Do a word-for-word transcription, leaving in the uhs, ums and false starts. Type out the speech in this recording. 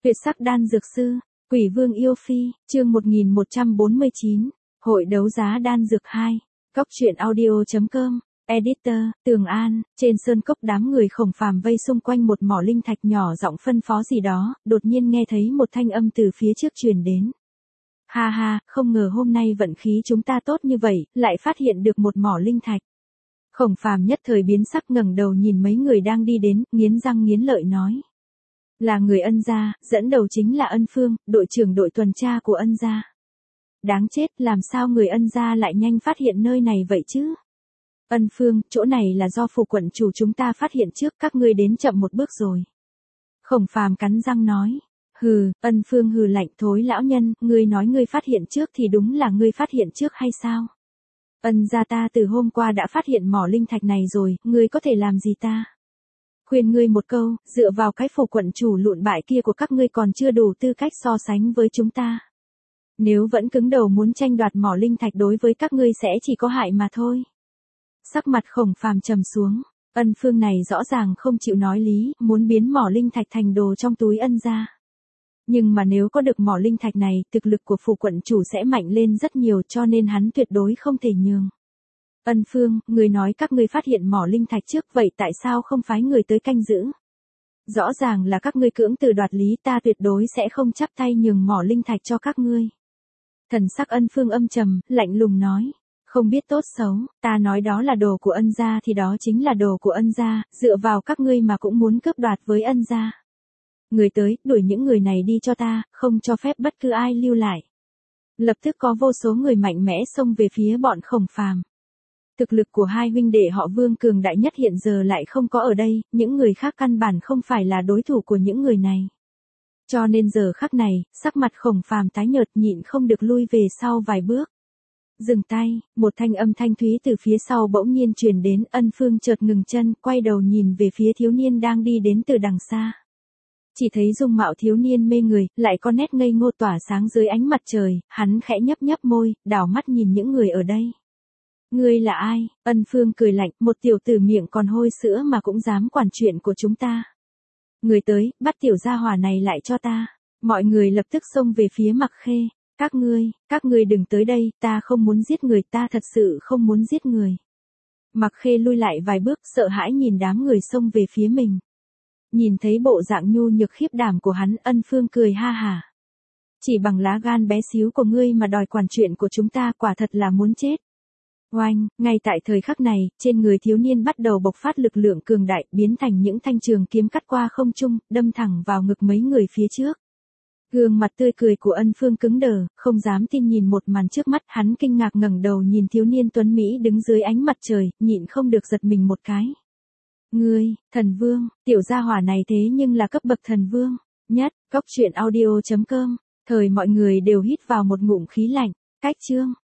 Tuyệt sắc đan dược sư, Quỷ Vương yêu phi, chương một nghìn một trăm bốn mươi chín, hội đấu giá đan dược hai, Cóc truyện audio chấm com, editor, Tường An, trên sơn cốc đám người Khổng Phàm vây xung quanh một mỏ linh thạch nhỏ giọng phân phó gì đó, đột nhiên nghe thấy một thanh âm từ phía trước truyền đến. Ha ha, không ngờ hôm nay vận khí chúng ta tốt như vậy, lại phát hiện được một mỏ linh thạch. Khổng Phàm nhất thời biến sắc ngẩng đầu nhìn mấy người đang đi đến, nghiến răng nghiến lợi nói. Là người Ân gia, dẫn đầu chính là Ân Phương, đội trưởng đội tuần tra của Ân gia. Đáng chết, làm sao người Ân gia lại nhanh phát hiện nơi này vậy chứ? Ân Phương, chỗ này là do phủ quận chủ chúng ta phát hiện trước, các ngươi đến chậm một bước rồi. Khổng Phàm cắn răng nói. Hừ, Ân Phương hừ lạnh, thối lão nhân, ngươi nói ngươi phát hiện trước thì đúng là ngươi phát hiện trước hay sao? Ân gia ta từ hôm qua đã phát hiện mỏ linh thạch này rồi, ngươi có thể làm gì ta? Khuyên ngươi một câu, dựa vào cái phủ quận chủ lụn bại kia của các ngươi còn chưa đủ tư cách so sánh với chúng ta. Nếu vẫn cứng đầu muốn tranh đoạt mỏ linh thạch đối với các ngươi sẽ chỉ có hại mà thôi. Sắc mặt Khổng Phàm trầm xuống, Ân Phương này rõ ràng không chịu nói lý, muốn biến mỏ linh thạch thành đồ trong túi Ân gia. Nhưng mà nếu có được mỏ linh thạch này, thực lực của phủ quận chủ sẽ mạnh lên rất nhiều cho nên hắn tuyệt đối không thể nhường. Ân Phương, người nói các ngươi phát hiện mỏ linh thạch trước, vậy tại sao không phái người tới canh giữ? Rõ ràng là các ngươi cưỡng từ đoạt lý, ta tuyệt đối sẽ không chắp tay nhường mỏ linh thạch cho các ngươi. Thần sắc Ân Phương âm trầm, lạnh lùng nói. Không biết tốt xấu, ta nói đó là đồ của Ân gia thì đó chính là đồ của Ân gia, dựa vào các ngươi mà cũng muốn cướp đoạt với Ân gia. Người tới, đuổi những người này đi cho ta, không cho phép bất cứ ai lưu lại. Lập tức có vô số người mạnh mẽ xông về phía bọn Khổng Phàm. Thực lực của hai huynh đệ họ Vương cường đại nhất hiện giờ lại không có ở đây, những người khác căn bản không phải là đối thủ của những người này. Cho nên giờ khắc này, sắc mặt Khổng Phàm tái nhợt nhịn không được lui về sau vài bước. Dừng tay, một thanh âm thanh thúy từ phía sau bỗng nhiên truyền đến, Ân Phương chợt ngừng chân, quay đầu nhìn về phía thiếu niên đang đi đến từ đằng xa. Chỉ thấy dung mạo thiếu niên mê người, lại có nét ngây ngô tỏa sáng dưới ánh mặt trời, hắn khẽ nhấp nhấp môi, đảo mắt nhìn những người ở đây. Ngươi là ai? Ân Phương cười lạnh, một tiểu tử miệng còn hôi sữa mà cũng dám quản chuyện của chúng ta. Người tới, bắt tiểu gia hỏa này lại cho ta. Mọi người lập tức xông về phía Mặc Khê. Các ngươi, các ngươi đừng tới đây, ta không muốn giết người, ta thật sự không muốn giết người. Mặc Khê lui lại vài bước, sợ hãi nhìn đám người xông về phía mình. Nhìn thấy bộ dạng nhu nhược khiếp đảm của hắn, Ân Phương cười ha hả. Chỉ bằng lá gan bé xíu của ngươi mà đòi quản chuyện của chúng ta, quả thật là muốn chết. Oanh, ngay tại thời khắc này, trên người thiếu niên bắt đầu bộc phát lực lượng cường đại, biến thành những thanh trường kiếm cắt qua không trung, đâm thẳng vào ngực mấy người phía trước. Gương mặt tươi cười của Ân Phương cứng đờ, không dám tin nhìn một màn trước mắt, hắn kinh ngạc ngẩng đầu nhìn thiếu niên tuấn Mỹ đứng dưới ánh mặt trời, nhịn không được giật mình một cái. Ngươi, thần vương, tiểu gia hỏa này thế nhưng là cấp bậc thần vương, nhất, Cóc truyện audio chấm com, thời mọi người đều hít vào một ngụm khí lạnh, cách chương.